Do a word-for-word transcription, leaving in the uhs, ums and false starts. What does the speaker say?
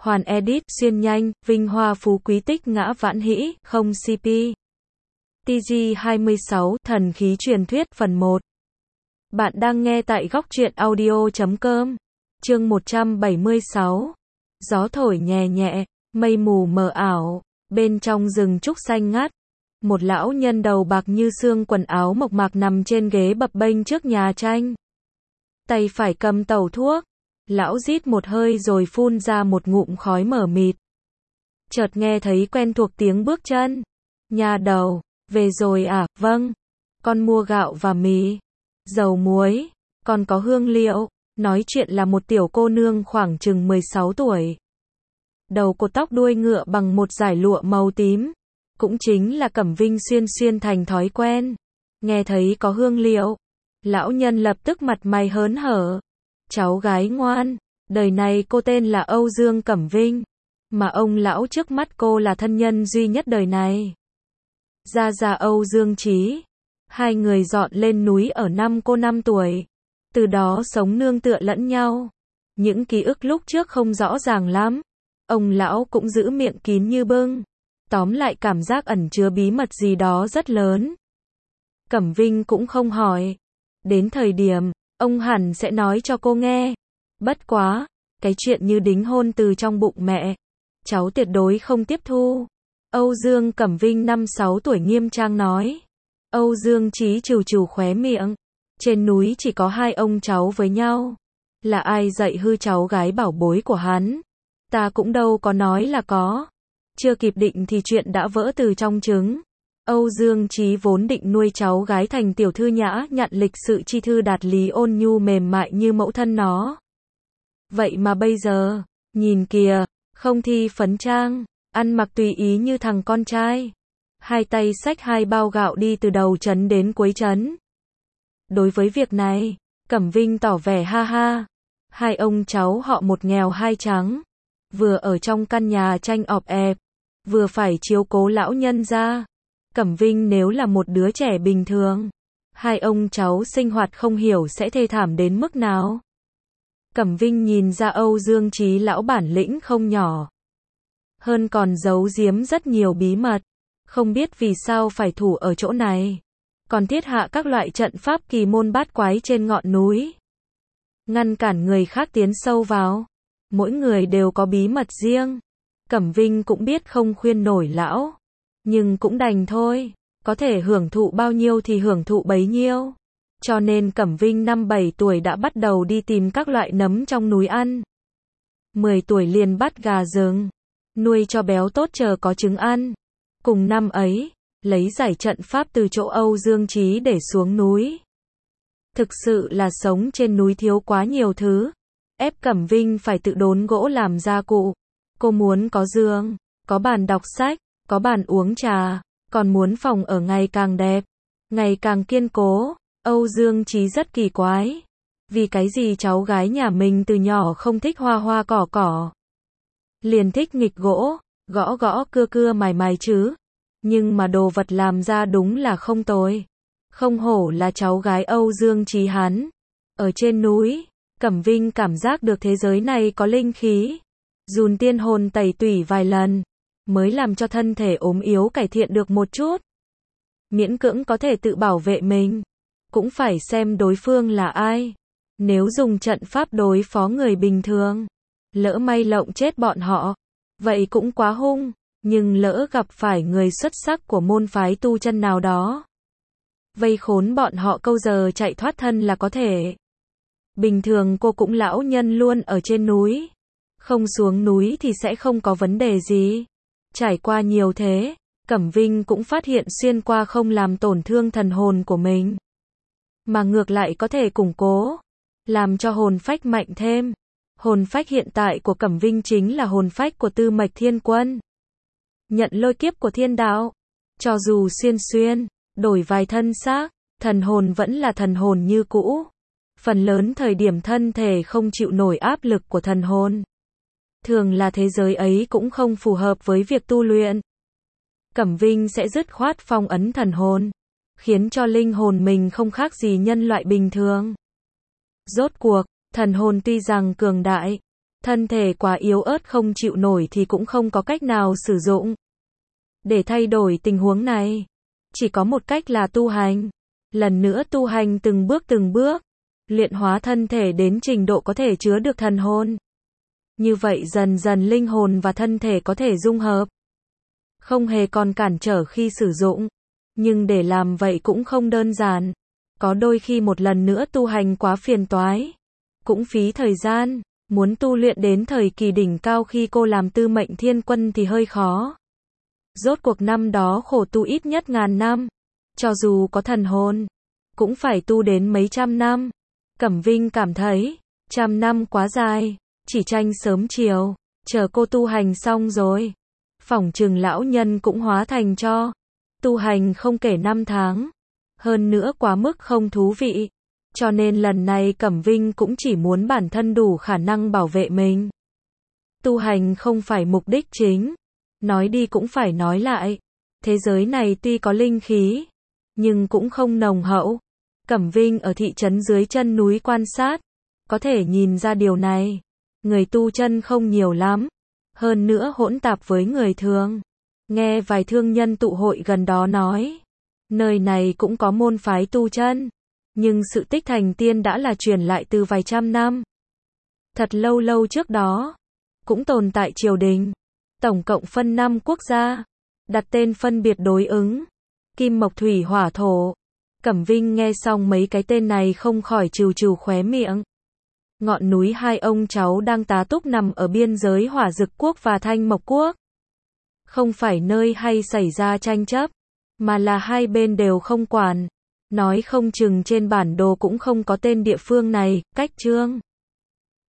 hoàn edit, xuyên nhanh, vinh hoa phú quý tích ngã vãn hĩ, không xê pê. tê giê hai mươi sáu, Thần khí truyền thuyết, phần một. Bạn đang nghe tại góc truyện audio chấm com. Chương một trăm bảy mươi sáu. Gió thổi nhẹ nhẹ, mây mù mờ ảo, bên trong rừng trúc xanh ngát. Một lão nhân đầu bạc như xương, quần áo mộc mạc nằm trên ghế bập bênh trước nhà tranh. Tay phải cầm tẩu thuốc. Lão rít một hơi rồi phun ra một ngụm khói mờ mịt. Chợt nghe thấy quen thuộc tiếng bước chân. Nhà đầu, về rồi à? Vâng. Con mua gạo và mì, dầu muối, còn có hương liệu. Nói chuyện là một tiểu cô nương khoảng chừng mười sáu tuổi. Đầu cột tóc đuôi ngựa bằng một dải lụa màu tím. Cũng chính là Cẩm Vinh xuyên xuyên thành thói quen. Nghe thấy có hương liệu, lão nhân lập tức mặt mày hớn hở. Cháu gái ngoan, đời này cô tên là Âu Dương Cẩm Vinh, mà ông lão trước mắt cô là thân nhân duy nhất đời này. Gia gia Âu Dương Chí. Hai người dọn lên núi ở năm cô năm tuổi. Từ đó sống nương tựa lẫn nhau. Những ký ức lúc trước không rõ ràng lắm. Ông lão cũng giữ miệng kín như bưng. Tóm lại cảm giác ẩn chứa bí mật gì đó rất lớn. Cẩm Vinh cũng không hỏi. Đến thời điểm, ông hẳn sẽ nói cho cô nghe. Bất quá, cái chuyện như đính hôn từ trong bụng mẹ, cháu tuyệt đối không tiếp thu. Âu Dương Cẩm Vinh năm sáu tuổi nghiêm trang nói. Âu Dương Chí trừ trừ khóe miệng. Trên núi chỉ có hai ông cháu với nhau. Là ai dạy hư cháu gái bảo bối của hắn? Ta cũng đâu có nói là có. Chưa kịp định thì chuyện đã vỡ từ trong trứng. Âu Dương Chí vốn định nuôi cháu gái thành tiểu thư nhã nhặn lịch sự chi thư đạt lý ôn nhu mềm mại như mẫu thân nó. Vậy mà bây giờ, nhìn kìa, không thi phấn trang, ăn mặc tùy ý như thằng con trai. Hai tay xách hai bao gạo đi từ đầu trấn đến cuối trấn. Đối với việc này, Cẩm Vinh tỏ vẻ ha ha. Hai ông cháu họ một nghèo hai trắng. Vừa ở trong căn nhà tranh ọp ẹp, vừa phải chiếu cố lão nhân ra. Cẩm Vinh nếu là một đứa trẻ bình thường, hai ông cháu sinh hoạt không hiểu sẽ thê thảm đến mức nào. Cẩm Vinh nhìn ra Âu Dương Chí lão bản lĩnh không nhỏ. Hơn còn giấu giếm rất nhiều bí mật. Không biết vì sao phải thủ ở chỗ này. Còn thiết hạ các loại trận pháp kỳ môn bát quái trên ngọn núi. Ngăn cản người khác tiến sâu vào. Mỗi người đều có bí mật riêng. Cẩm Vinh cũng biết không khuyên nổi lão. Nhưng cũng đành thôi. Có thể hưởng thụ bao nhiêu thì hưởng thụ bấy nhiêu. Cho nên Cẩm Vinh năm bảy tuổi đã bắt đầu đi tìm các loại nấm trong núi ăn. mười tuổi liền bắt gà rừng. Nuôi cho béo tốt chờ có trứng ăn. Cùng năm ấy, lấy giải trận pháp từ chỗ Âu Dương Chí để xuống núi. Thực sự là sống trên núi thiếu quá nhiều thứ. Ép Cẩm Vinh phải tự đốn gỗ làm gia cụ. Cô muốn có giường, có bàn đọc sách, có bàn uống trà, còn muốn phòng ở ngày càng đẹp, ngày càng kiên cố. Âu Dương Chí rất kỳ quái. Vì cái gì cháu gái nhà mình từ nhỏ không thích hoa hoa cỏ cỏ, liền thích nghịch gỗ, gõ gõ cưa cưa mài mài chứ. Nhưng mà đồ vật làm ra đúng là không tồi. Không hổ là cháu gái Âu Dương Chí hắn. Ở trên núi, Cẩm Vinh cảm giác được thế giới này có linh khí. Dùn tiên hồn tẩy tủy vài lần, mới làm cho thân thể ốm yếu cải thiện được một chút. Miễn cưỡng có thể tự bảo vệ mình. Cũng phải xem đối phương là ai. Nếu dùng trận pháp đối phó người bình thường, lỡ may lộng chết bọn họ, vậy cũng quá hung. Nhưng lỡ gặp phải người xuất sắc của môn phái tu chân nào đó, vây khốn bọn họ câu giờ chạy thoát thân là có thể. Bình thường cô cũng lão nhân luôn ở trên núi. Không xuống núi thì sẽ không có vấn đề gì. Trải qua nhiều thế, Cẩm Vinh cũng phát hiện xuyên qua không làm tổn thương thần hồn của mình, mà ngược lại có thể củng cố, làm cho hồn phách mạnh thêm. Hồn phách hiện tại của Cẩm Vinh chính là hồn phách của Tư Mạch Thiên Quân. Nhận lôi kiếp của thiên đạo. Cho dù xuyên xuyên, đổi vài thân xác, thần hồn vẫn là thần hồn như cũ. Phần lớn thời điểm thân thể không chịu nổi áp lực của thần hồn. Thường là thế giới ấy cũng không phù hợp với việc tu luyện. Cẩm Vinh sẽ dứt khoát phong ấn thần hồn, khiến cho linh hồn mình không khác gì nhân loại bình thường. Rốt cuộc, thần hồn tuy rằng cường đại, Thân thể quá yếu ớt không chịu nổi thì cũng không có cách nào sử dụng. Để thay đổi tình huống này, chỉ có một cách là tu hành. Lần nữa tu hành từng bước từng bước, luyện hóa thân thể đến trình độ có thể chứa được thần hồn. Như vậy dần dần linh hồn và thân thể có thể dung hợp. Không hề còn cản trở khi sử dụng. Nhưng để làm vậy cũng không đơn giản. Có đôi khi một lần nữa tu hành quá phiền toái. Cũng phí thời gian. Muốn tu luyện đến thời kỳ đỉnh cao khi cô làm tư mệnh thiên quân thì hơi khó. Rốt cuộc năm đó khổ tu ít nhất ngàn năm. Cho dù có thần hồn, cũng phải tu đến mấy trăm năm. Cẩm Vinh cảm thấy, trăm năm quá dài, chỉ tranh sớm chiều, chờ cô tu hành xong rồi. Phỏng chừng lão nhân cũng hóa thành cho. Tu hành không kể năm tháng. Hơn nữa quá mức không thú vị. Cho nên lần này Cẩm Vinh cũng chỉ muốn bản thân đủ khả năng bảo vệ mình. Tu hành không phải mục đích chính. Nói đi cũng phải nói lại. Thế giới này tuy có linh khí, nhưng cũng không nồng hậu. Cẩm Vinh ở thị trấn dưới chân núi quan sát, có thể nhìn ra điều này. Người tu chân không nhiều lắm. Hơn nữa hỗn tạp với người thường. Nghe vài thương nhân tụ hội gần đó nói, nơi này cũng có môn phái tu chân. Nhưng sự tích thành tiên đã là truyền lại từ vài trăm năm. Thật lâu lâu trước đó, cũng tồn tại triều đình. Tổng cộng phân năm quốc gia. Đặt tên phân biệt đối ứng. Kim mộc thủy hỏa thổ. Cẩm Vinh nghe xong mấy cái tên này không khỏi trừ trừ khóe miệng. Ngọn núi hai ông cháu đang tá túc nằm ở biên giới Hỏa Dực quốc và Thanh Mộc quốc. Không phải nơi hay xảy ra tranh chấp, mà là hai bên đều không quản. Nói không chừng trên bản đồ cũng không có tên địa phương này. Cách chương